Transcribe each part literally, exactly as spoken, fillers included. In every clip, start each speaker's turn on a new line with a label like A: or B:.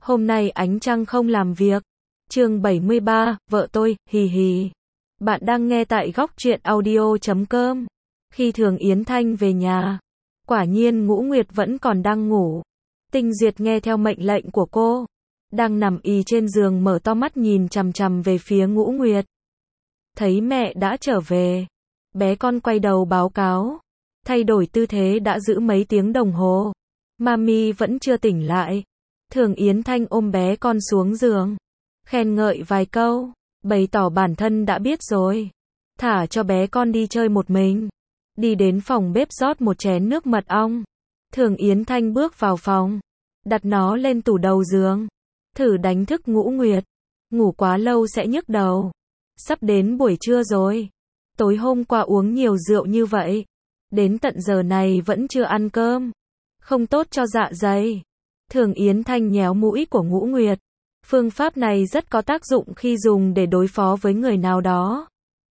A: Hôm nay ánh trăng không làm việc. Chương bảy mươi ba, vợ tôi, hì hì. Bạn đang nghe tại góc truyện audio chấm com. Khi Thường Yến Thanh về nhà, quả nhiên Ngũ Nguyệt vẫn còn đang ngủ. Tinh Duyệt nghe theo mệnh lệnh của cô, đang nằm ì trên giường mở to mắt nhìn chằm chằm về phía Ngũ Nguyệt. Thấy mẹ đã trở về, bé con quay đầu báo cáo, thay đổi tư thế đã giữ mấy tiếng đồng hồ. Mami vẫn chưa tỉnh lại. Thường Yến Thanh ôm bé con xuống giường, khen ngợi vài câu, bày tỏ bản thân đã biết rồi. Thả cho bé con đi chơi một mình. Đi đến phòng bếp rót một chén nước mật ong. Thường Yến Thanh bước vào phòng, đặt nó lên tủ đầu giường, thử đánh thức Ngũ Nguyệt. Ngủ quá lâu sẽ nhức đầu. Sắp đến buổi trưa rồi. Tối hôm qua uống nhiều rượu như vậy, đến tận giờ này vẫn chưa ăn cơm. Không tốt cho dạ dày. Thường Yến Thanh nhéo mũi của Ngũ Nguyệt. Phương pháp này rất có tác dụng khi dùng để đối phó với người nào đó.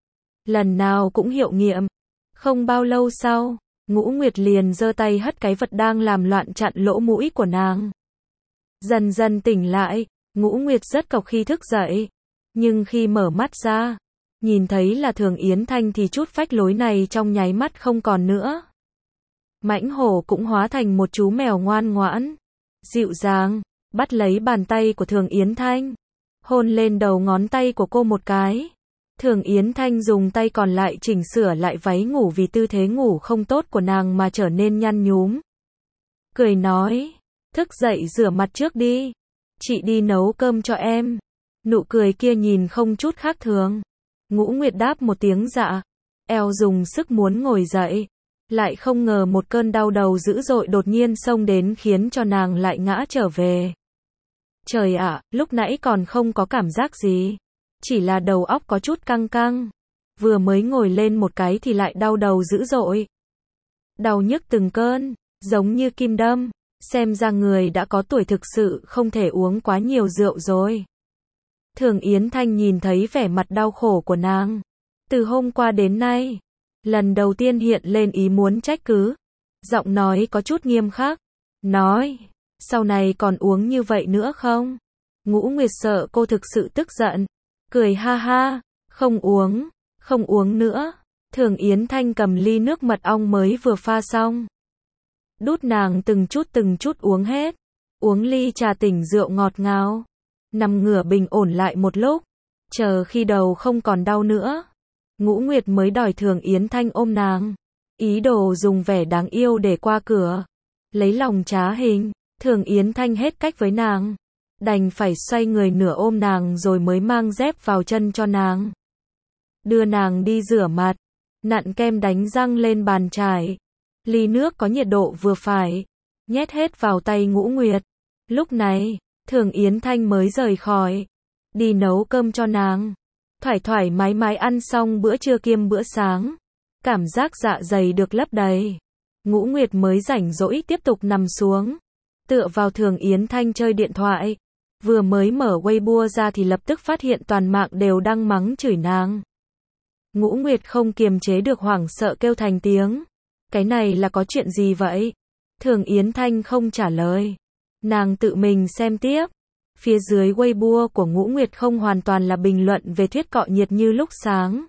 A: Lần nào cũng hiệu nghiệm. Không bao lâu sau, Ngũ Nguyệt liền giơ tay hất cái vật đang làm loạn chặn lỗ mũi của nàng. Dần dần tỉnh lại, Ngũ Nguyệt rất cộc khi thức dậy. Nhưng khi mở mắt ra, nhìn thấy là Thường Yến Thanh thì chút phách lối này trong nháy mắt không còn nữa. Mãnh hổ cũng hóa thành một chú mèo ngoan ngoãn, dịu dàng, bắt lấy bàn tay của Thường Yến Thanh, hôn lên đầu ngón tay của cô một cái. Thường Yến Thanh dùng tay còn lại chỉnh sửa lại váy ngủ vì tư thế ngủ không tốt của nàng mà trở nên nhăn nhúm. Cười nói, thức dậy rửa mặt trước đi, chị đi nấu cơm cho em. Nụ cười kia nhìn không chút khác thường. Ngũ Nguyệt đáp một tiếng dạ, eo dùng sức muốn ngồi dậy. Lại không ngờ một cơn đau đầu dữ dội đột nhiên xông đến khiến cho nàng lại ngã trở về. Trời ạ, lúc nãy còn không có cảm giác gì. Chỉ là đầu óc có chút căng căng. Vừa mới ngồi lên một cái thì lại đau đầu dữ dội. Đau nhức từng cơn, giống như kim đâm. Xem ra người đã có tuổi thực sự không thể uống quá nhiều rượu rồi. Thường Yến Thanh nhìn thấy vẻ mặt đau khổ của nàng. Từ hôm qua đến nay, lần đầu tiên hiện lên ý muốn trách cứ. Giọng nói có chút nghiêm khắc. Nói, sau này còn uống như vậy nữa không? Ngũ Nguyệt sợ cô thực sự tức giận. Cười ha ha, không uống, không uống nữa. Thường Yến Thanh cầm ly nước mật ong mới vừa pha xong. Đút nàng từng chút từng chút uống hết. Uống ly trà tỉnh rượu ngọt ngào. Nằm ngửa bình ổn lại một lúc. Chờ khi đầu không còn đau nữa. Ngũ Nguyệt mới đòi Thường Yến Thanh ôm nàng. Ý đồ dùng vẻ đáng yêu để qua cửa. Lấy lòng trá hình. Thường Yến Thanh hết cách với nàng. Đành phải xoay người nửa ôm nàng rồi mới mang dép vào chân cho nàng. Đưa nàng đi rửa mặt. Nặn kem đánh răng lên bàn chải. Ly nước có nhiệt độ vừa phải. Nhét hết vào tay Ngũ Nguyệt. Lúc này, Thường Yến Thanh mới rời khỏi. Đi nấu cơm cho nàng. Thoải thoải mái mái ăn xong bữa trưa kiêm bữa sáng. Cảm giác dạ dày được lấp đầy. Ngũ Nguyệt mới rảnh rỗi tiếp tục nằm xuống. Tựa vào Thường Yến Thanh chơi điện thoại. Vừa mới mở Weibo ra thì lập tức phát hiện toàn mạng đều đang mắng chửi nàng. Ngũ Nguyệt không kiềm chế được hoảng sợ kêu thành tiếng. Cái này là có chuyện gì vậy? Thường Yến Thanh không trả lời. Nàng tự mình xem tiếp. Phía dưới Weibo của Ngũ Nguyệt không hoàn toàn là bình luận về thuyết cọ nhiệt như lúc sáng.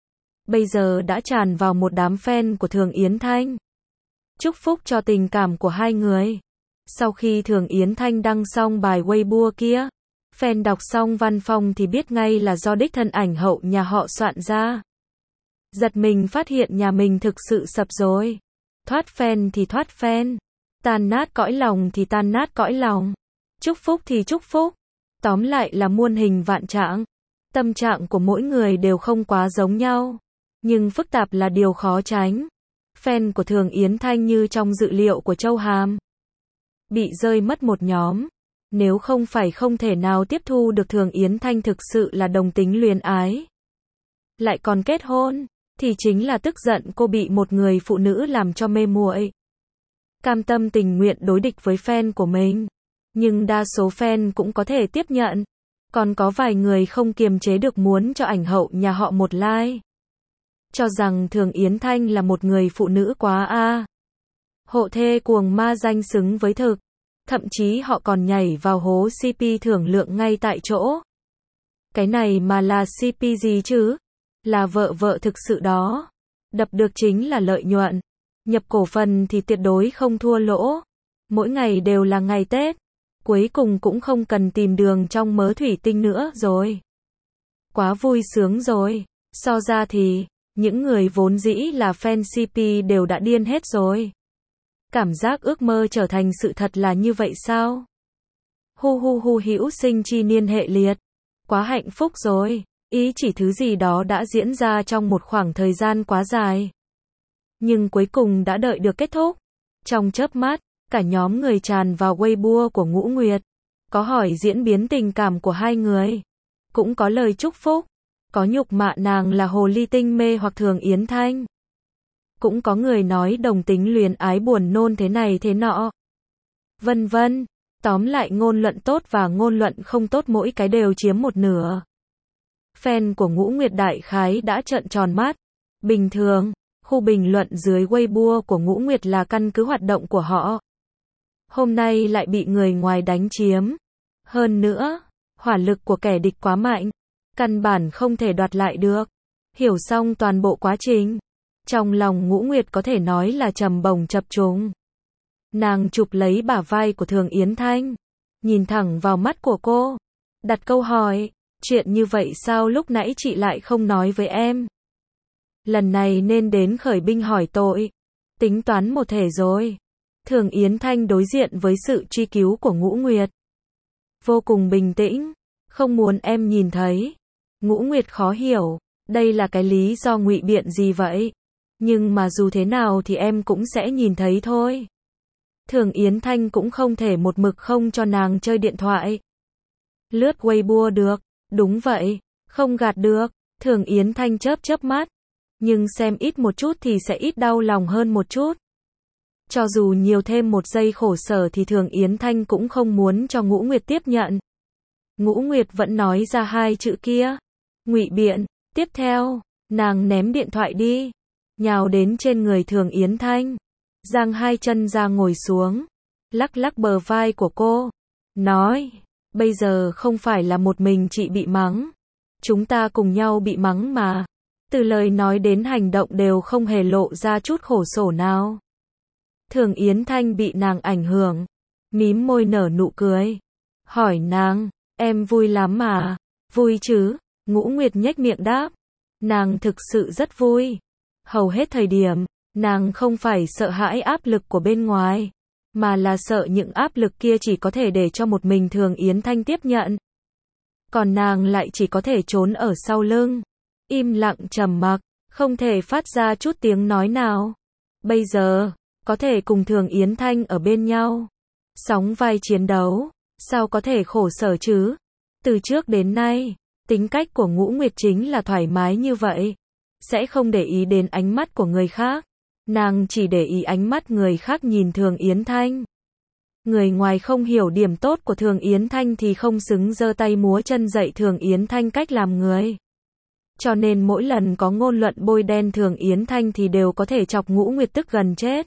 A: Bây giờ đã tràn vào một đám fan của Thường Yến Thanh. Chúc phúc cho tình cảm của hai người. Sau khi Thường Yến Thanh đăng xong bài Weibo kia, fan đọc xong văn phong thì biết ngay là do đích thân ảnh hậu nhà họ soạn ra. Giật mình phát hiện nhà mình thực sự sập rồi. Thoát fan thì thoát fan. Tan nát cõi lòng thì tan nát cõi lòng. Chúc phúc thì chúc phúc. Tóm lại là muôn hình vạn trạng. Tâm trạng của mỗi người đều không quá giống nhau. Nhưng phức tạp là điều khó tránh. Fan của Thường Yến Thanh như trong dự liệu của Châu Hàm. Bị rơi mất một nhóm. Nếu không phải không thể nào tiếp thu được Thường Yến Thanh thực sự là đồng tính luyến ái. Lại còn kết hôn. Thì chính là tức giận cô bị một người phụ nữ làm cho mê muội. Cam tâm tình nguyện đối địch với fan của mình. Nhưng đa số fan cũng có thể tiếp nhận. Còn có vài người không kiềm chế được muốn cho ảnh hậu nhà họ một like. Cho rằng Thường Yến Thanh là một người phụ nữ quá a. Hộ thê cuồng ma danh xứng với thực. Thậm chí họ còn nhảy vào hố xê pê thưởng lượng ngay tại chỗ. Cái này mà là xê pê gì chứ? Là vợ vợ thực sự đó. Đập được chính là lợi nhuận. Nhập cổ phần thì tuyệt đối không thua lỗ. Mỗi ngày đều là ngày Tết. Cuối cùng cũng không cần tìm đường trong mớ thủy tinh nữa rồi. Quá vui sướng rồi. So ra thì, những người vốn dĩ là fan xê pê đều đã điên hết rồi. Cảm giác ước mơ trở thành sự thật là như vậy sao? Hu hu hu hữu sinh chi niên hệ liệt. Quá hạnh phúc rồi. Ý chỉ thứ gì đó đã diễn ra trong một khoảng thời gian quá dài. Nhưng cuối cùng đã đợi được kết thúc. Trong chớp mắt, cả nhóm người tràn vào Weibo của Ngũ Nguyệt. Có hỏi diễn biến tình cảm của hai người. Cũng có lời chúc phúc. Có nhục mạ nàng là hồ ly tinh mê hoặc Thường Yến Thanh. Cũng có người nói đồng tính luyến ái buồn nôn thế này thế nọ. Vân vân. Tóm lại ngôn luận tốt và ngôn luận không tốt mỗi cái đều chiếm một nửa. Fan của Ngũ Nguyệt đại khái đã trợn tròn mắt. Bình thường, khu bình luận dưới Weibo của Ngũ Nguyệt là căn cứ hoạt động của họ. Hôm nay lại bị người ngoài đánh chiếm. Hơn nữa, hỏa lực của kẻ địch quá mạnh. Căn bản không thể đoạt lại được. Hiểu xong toàn bộ quá trình. Trong lòng Ngũ Nguyệt có thể nói là trầm bổng chập trùng. Nàng chụp lấy bả vai của Thường Yến Thanh. Nhìn thẳng vào mắt của cô. Đặt câu hỏi. Chuyện như vậy sao lúc nãy chị lại không nói với em? Lần này nên đến khởi binh hỏi tội. Tính toán một thể rồi. Thường Yến Thanh đối diện với sự truy cứu của Ngũ Nguyệt. Vô cùng bình tĩnh. Không muốn em nhìn thấy. Ngũ Nguyệt khó hiểu. Đây là cái lý do ngụy biện gì vậy? Nhưng mà dù thế nào thì em cũng sẽ nhìn thấy thôi. Thường Yến Thanh cũng không thể một mực không cho nàng chơi điện thoại. Lướt Weibo được. Đúng vậy. Không gạt được. Thường Yến Thanh chớp chớp mắt. Nhưng xem ít một chút thì sẽ ít đau lòng hơn một chút. Cho dù nhiều thêm một giây khổ sở thì Thường Yến Thanh cũng không muốn cho Ngũ Nguyệt tiếp nhận. Ngũ Nguyệt vẫn nói ra hai chữ kia. Ngụy biện. Tiếp theo, nàng ném điện thoại đi. Nhào đến trên người Thường Yến Thanh. Giang hai chân ra ngồi xuống. Lắc lắc bờ vai của cô. Nói. Bây giờ không phải là một mình chị bị mắng. Chúng ta cùng nhau bị mắng mà. Từ lời nói đến hành động đều không hề lộ ra chút khổ sở nào. Thường Yến Thanh bị nàng ảnh hưởng. Mím môi nở nụ cười. Hỏi nàng. Em vui lắm mà. Vui chứ. Ngũ Nguyệt nhếch miệng đáp. Nàng thực sự rất vui. Hầu hết thời điểm, nàng không phải sợ hãi áp lực của bên ngoài, mà là sợ những áp lực kia chỉ có thể để cho một mình Thường Yến Thanh tiếp nhận. Còn nàng lại chỉ có thể trốn ở sau lưng, im lặng trầm mặc, không thể phát ra chút tiếng nói nào. Bây giờ, có thể cùng Thường Yến Thanh ở bên nhau, sóng vai chiến đấu, sao có thể khổ sở chứ? Từ trước đến nay, tính cách của Ngũ Nguyệt chính là thoải mái như vậy. Sẽ không để ý đến ánh mắt của người khác. Nàng chỉ để ý ánh mắt người khác nhìn Thường Yến Thanh. Người ngoài không hiểu điểm tốt của Thường Yến Thanh thì không xứng giơ tay múa chân dạy Thường Yến Thanh cách làm người. Cho nên mỗi lần có ngôn luận bôi đen Thường Yến Thanh thì đều có thể chọc Ngũ Nguyệt tức gần chết.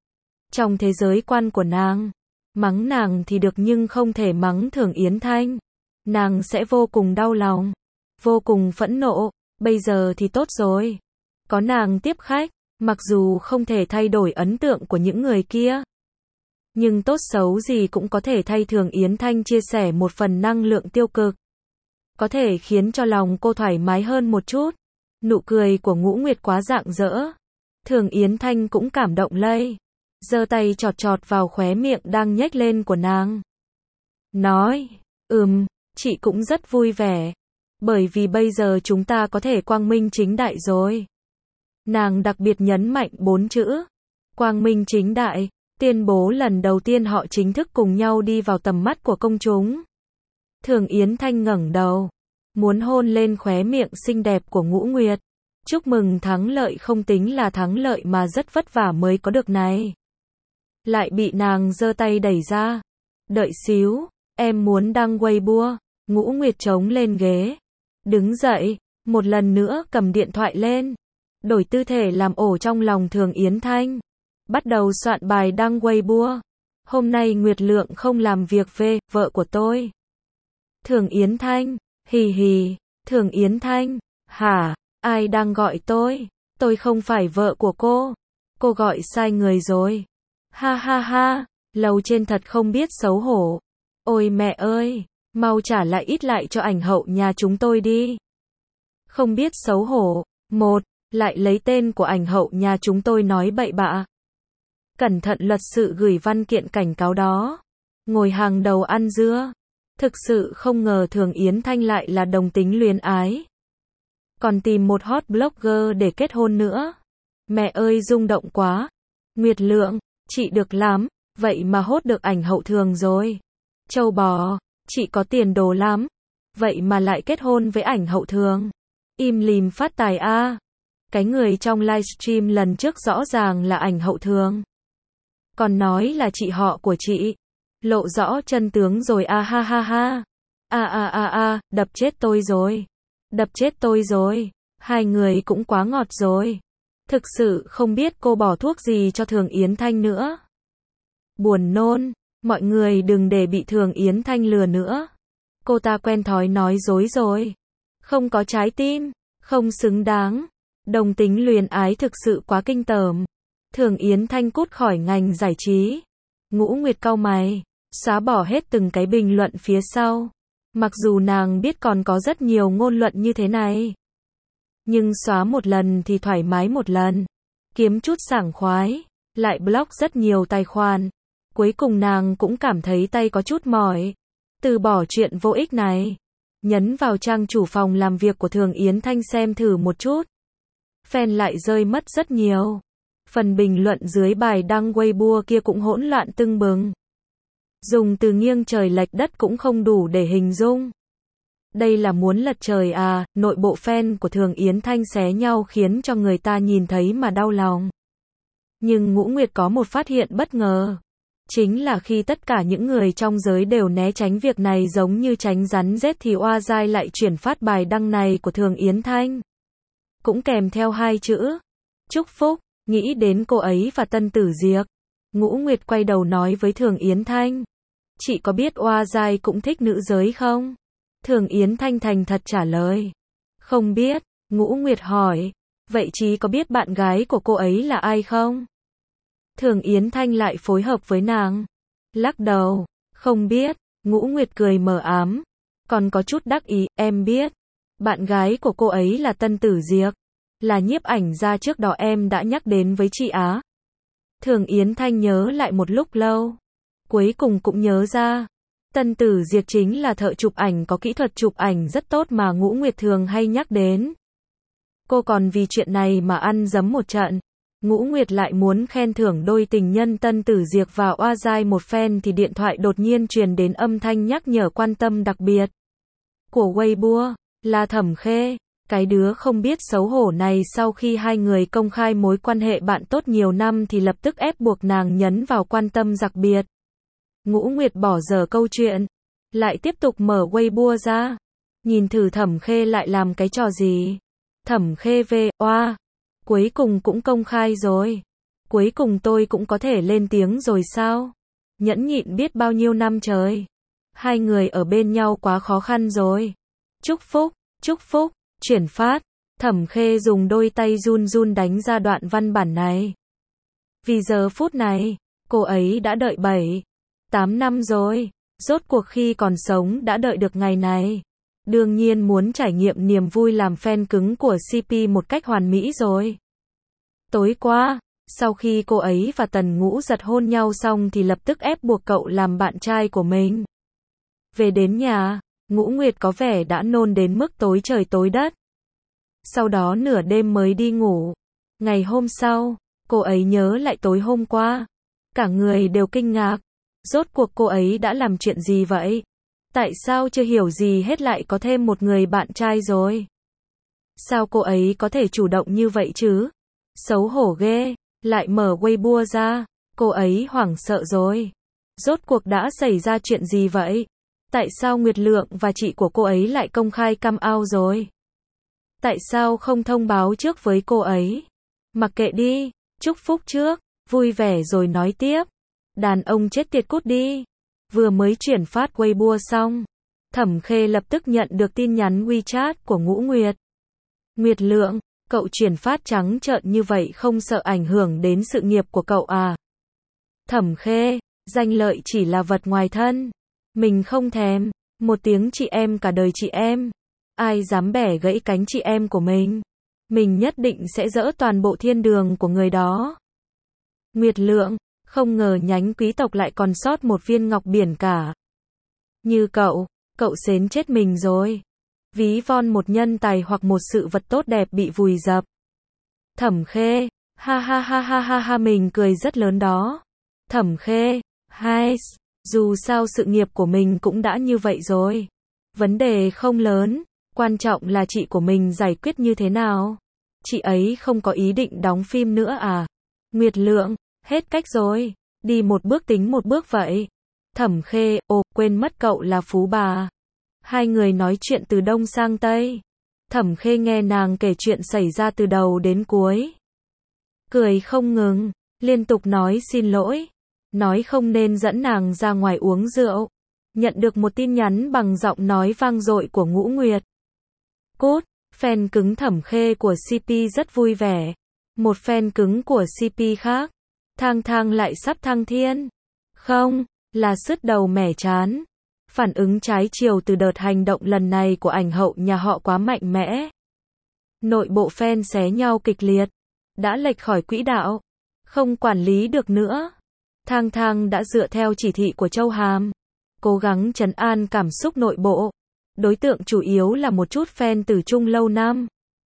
A: Trong thế giới quan của nàng, mắng nàng thì được nhưng không thể mắng Thường Yến Thanh. Nàng sẽ vô cùng đau lòng, vô cùng phẫn nộ. Bây giờ thì tốt rồi. Có nàng tiếp khách, mặc dù không thể thay đổi ấn tượng của những người kia. Nhưng tốt xấu gì cũng có thể thay Thường Yến Thanh chia sẻ một phần năng lượng tiêu cực. Có thể khiến cho lòng cô thoải mái hơn một chút. Nụ cười của Ngũ Nguyệt quá rạng rỡ. Thường Yến Thanh cũng cảm động lây. Giơ tay chọt chọt vào khóe miệng đang nhếch lên của nàng. Nói, ừm, chị cũng rất vui vẻ. Bởi vì bây giờ chúng ta có thể quang minh chính đại rồi. Nàng đặc biệt nhấn mạnh bốn chữ. Quang minh chính đại, tuyên bố lần đầu tiên họ chính thức cùng nhau đi vào tầm mắt của công chúng. Thường Yến Thanh ngẩng đầu, muốn hôn lên khóe miệng xinh đẹp của Ngũ Nguyệt. Chúc mừng thắng lợi không tính là thắng lợi mà rất vất vả mới có được này. Lại bị nàng giơ tay đẩy ra. Đợi xíu, em muốn đăng Weibo. Ngũ Nguyệt chống lên ghế. Đứng dậy, một lần nữa cầm điện thoại lên. Đổi tư thể làm ổ trong lòng Thường Yến Thanh. Bắt đầu soạn bài đăng Weibo. Hôm nay Nguyệt Lượng không làm việc về, vợ của tôi. Thường Yến Thanh, hì hì, Thường Yến Thanh, hả, ai đang gọi tôi? Tôi không phải vợ của cô. Cô gọi sai người rồi. Ha ha ha, lầu trên thật không biết xấu hổ. Ôi mẹ ơi, mau trả lại ít lại cho ảnh hậu nhà chúng tôi đi. Không biết xấu hổ. Một, lại lấy tên của ảnh hậu nhà chúng tôi nói bậy bạ. Cẩn thận luật sự gửi văn kiện cảnh cáo đó. Ngồi hàng đầu ăn dưa. Thực sự không ngờ Thường Yến Thanh lại là đồng tính luyến ái. Còn tìm một hot blogger để kết hôn nữa. Mẹ ơi rung động quá. Nguyệt Lượng, chị được lắm, vậy mà hốt được ảnh hậu Thường rồi. Châu bò, chị có tiền đồ lắm, vậy mà lại kết hôn với ảnh hậu Thường. Im lìm phát tài a. À. Cái người trong livestream lần trước rõ ràng là ảnh hậu Thường. Còn nói là chị họ của chị. Lộ rõ chân tướng rồi a ha ha ha. A a a a, đập chết tôi rồi. Đập chết tôi rồi. Hai người cũng quá ngọt rồi. Thực sự không biết cô bỏ thuốc gì cho Thường Yến Thanh nữa. Buồn nôn, mọi người đừng để bị Thường Yến Thanh lừa nữa. Cô ta quen thói nói dối rồi. Không có trái tim, không xứng đáng. Đồng tính luyến ái thực sự quá kinh tởm. Thường Yến Thanh cút khỏi ngành giải trí. Ngũ Nguyệt cau mày, xóa bỏ hết từng cái bình luận phía sau. Mặc dù nàng biết còn có rất nhiều ngôn luận như thế này. Nhưng xóa một lần thì thoải mái một lần. Kiếm chút sảng khoái. Lại block rất nhiều tài khoản. Cuối cùng nàng cũng cảm thấy tay có chút mỏi. Từ bỏ chuyện vô ích này. Nhấn vào trang chủ phòng làm việc của Thường Yến Thanh xem thử một chút. Fan lại rơi mất rất nhiều. Phần bình luận dưới bài đăng Weibo kia cũng hỗn loạn tưng bừng. Dùng từ nghiêng trời lệch đất cũng không đủ để hình dung. Đây là muốn lật trời à, nội bộ fan của Thường Yến Thanh xé nhau khiến cho người ta nhìn thấy mà đau lòng. Nhưng Ngũ Nguyệt có một phát hiện bất ngờ. Chính là khi tất cả những người trong giới đều né tránh việc này giống như tránh rắn rết thì Oa Giai lại chuyển phát bài đăng này của Thường Yến Thanh. Cũng kèm theo hai chữ. Chúc phúc, nghĩ đến cô ấy và Tân Tử Diệp. Ngũ Nguyệt quay đầu nói với Thường Yến Thanh. Chị có biết Oa Giai cũng thích nữ giới không? Thường Yến Thanh thành thật trả lời. Không biết, Ngũ Nguyệt hỏi. Vậy chị có biết bạn gái của cô ấy là ai không? Thường Yến Thanh lại phối hợp với nàng. Lắc đầu. Không biết. Ngũ Nguyệt cười mờ ám. Còn có chút đắc ý, em biết. Bạn gái của cô ấy là Tân Tử Diệp. Là nhiếp ảnh gia trước đó em đã nhắc đến với chị á. Thường Yến Thanh nhớ lại một lúc lâu. Cuối cùng cũng nhớ ra. Tân Tử Diệp chính là thợ chụp ảnh có kỹ thuật chụp ảnh rất tốt mà Ngũ Nguyệt thường hay nhắc đến. Cô còn vì chuyện này mà ăn dấm một trận. Ngũ Nguyệt lại muốn khen thưởng đôi tình nhân Tân Tử Diệp và Oa Giai một phen thì điện thoại đột nhiên truyền đến âm thanh nhắc nhở quan tâm đặc biệt. Của Weibo, là Thẩm Khê. Cái đứa không biết xấu hổ này sau khi hai người công khai mối quan hệ bạn tốt nhiều năm thì lập tức ép buộc nàng nhấn vào quan tâm đặc biệt. Ngũ Nguyệt bỏ dở câu chuyện. Lại tiếp tục mở Weibo ra. Nhìn thử Thẩm Khê lại làm cái trò gì. Thẩm Khê về, oa. Cuối cùng cũng công khai rồi. Cuối cùng tôi cũng có thể lên tiếng rồi sao? Nhẫn nhịn biết bao nhiêu năm trời. Hai người ở bên nhau quá khó khăn rồi. Chúc phúc, chúc phúc, chuyển phát. Thẩm Khê dùng đôi tay run run đánh ra đoạn văn bản này. Vì giờ phút này, cô ấy đã đợi bảy, tám năm rồi. Rốt cuộc khi còn sống đã đợi được ngày này. Đương nhiên muốn trải nghiệm niềm vui làm fan cứng của xê pê một cách hoàn mỹ rồi. Tối qua, sau khi cô ấy và Tần Ngũ Giật hôn nhau xong thì lập tức ép buộc cậu làm bạn trai của mình. Về đến nhà, Ngũ Nguyệt có vẻ đã nôn đến mức tối trời tối đất. Sau đó nửa đêm mới đi ngủ. Ngày hôm sau, cô ấy nhớ lại tối hôm qua. Cả người đều kinh ngạc. Rốt cuộc cô ấy đã làm chuyện gì vậy? Tại sao chưa hiểu gì hết lại có thêm một người bạn trai rồi? Sao cô ấy có thể chủ động như vậy chứ? Xấu hổ ghê. Lại mở Weibo ra. Cô ấy hoảng sợ rồi. Rốt cuộc đã xảy ra chuyện gì vậy? Tại sao Nguyệt Lượng và chị của cô ấy lại công khai come out rồi? Tại sao không thông báo trước với cô ấy? Mặc kệ đi. Chúc phúc trước. Vui vẻ rồi nói tiếp. Đàn ông chết tiệt cút đi. Vừa mới chuyển phát Weibo xong, Thẩm Khê lập tức nhận được tin nhắn WeChat của Ngũ Nguyệt. Nguyệt Lượng, cậu chuyển phát trắng trợn như vậy không sợ ảnh hưởng đến sự nghiệp của cậu à? Thẩm Khê, danh lợi chỉ là vật ngoài thân. Mình không thèm. Một tiếng chị em cả đời chị em. Ai dám bẻ gãy cánh chị em của mình? Mình nhất định sẽ dỡ toàn bộ thiên đường của người đó. Nguyệt Lượng, không ngờ nhánh quý tộc lại còn sót một viên ngọc biển cả. Như cậu, cậu xến chết mình rồi. Ví von một nhân tài hoặc một sự vật tốt đẹp bị vùi dập. Thẩm Khê, ha ha ha ha ha ha mình cười rất lớn đó. Thẩm Khê, hai, dù sao sự nghiệp của mình cũng đã như vậy rồi. Vấn đề không lớn, quan trọng là chị của mình giải quyết như thế nào. Chị ấy không có ý định đóng phim nữa à? Nguyệt Lượng, hết cách rồi, đi một bước tính một bước vậy. Thẩm Khê, ồ, quên mất cậu là phú bà. Hai người nói chuyện từ đông sang tây. Thẩm Khê nghe nàng kể chuyện xảy ra từ đầu đến cuối. Cười không ngừng, liên tục nói xin lỗi. Nói không nên dẫn nàng ra ngoài uống rượu. Nhận được một tin nhắn bằng giọng nói vang dội của Ngũ Nguyệt. Cút, fan cứng Thẩm Khê của xê pê rất vui vẻ. Một fan cứng của xê pê khác. Thang Thang lại sắp thăng thiên. Không, là sứt đầu mẻ chán. Phản ứng trái chiều từ đợt hành động lần này của ảnh hậu nhà họ quá mạnh mẽ. Nội bộ fan xé nhau kịch liệt. Đã lệch khỏi quỹ đạo. Không quản lý được nữa. Thang Thang đã dựa theo chỉ thị của Châu Hàm. Cố gắng trấn an cảm xúc nội bộ. Đối tượng chủ yếu là một chút fan từ chung lâu năm.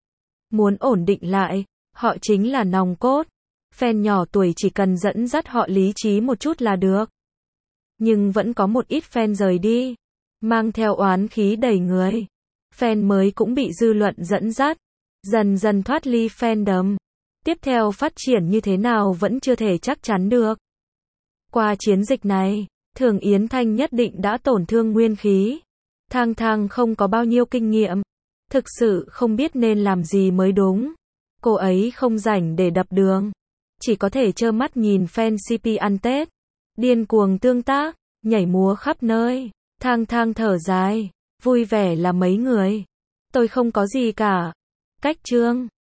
A: Muốn ổn định lại, họ chính là nòng cốt. Fan nhỏ tuổi chỉ cần dẫn dắt họ lý trí một chút là được. Nhưng vẫn có một ít fan rời đi, mang theo oán khí đầy người. Fan mới cũng bị dư luận dẫn dắt, dần dần thoát ly fandom. Tiếp theo phát triển như thế nào vẫn chưa thể chắc chắn được. Qua chiến dịch này, Thường Yến Thanh nhất định đã tổn thương nguyên khí. Thang Thang không có bao nhiêu kinh nghiệm, thực sự không biết nên làm gì mới đúng. Cô ấy không rảnh để đập đường, chỉ có thể trơ mắt nhìn fan xê pê ăn Tết, điên cuồng tương tác, nhảy múa khắp nơi. Thang Thang thở dài, vui vẻ là mấy người. Tôi không có gì cả. Cách chương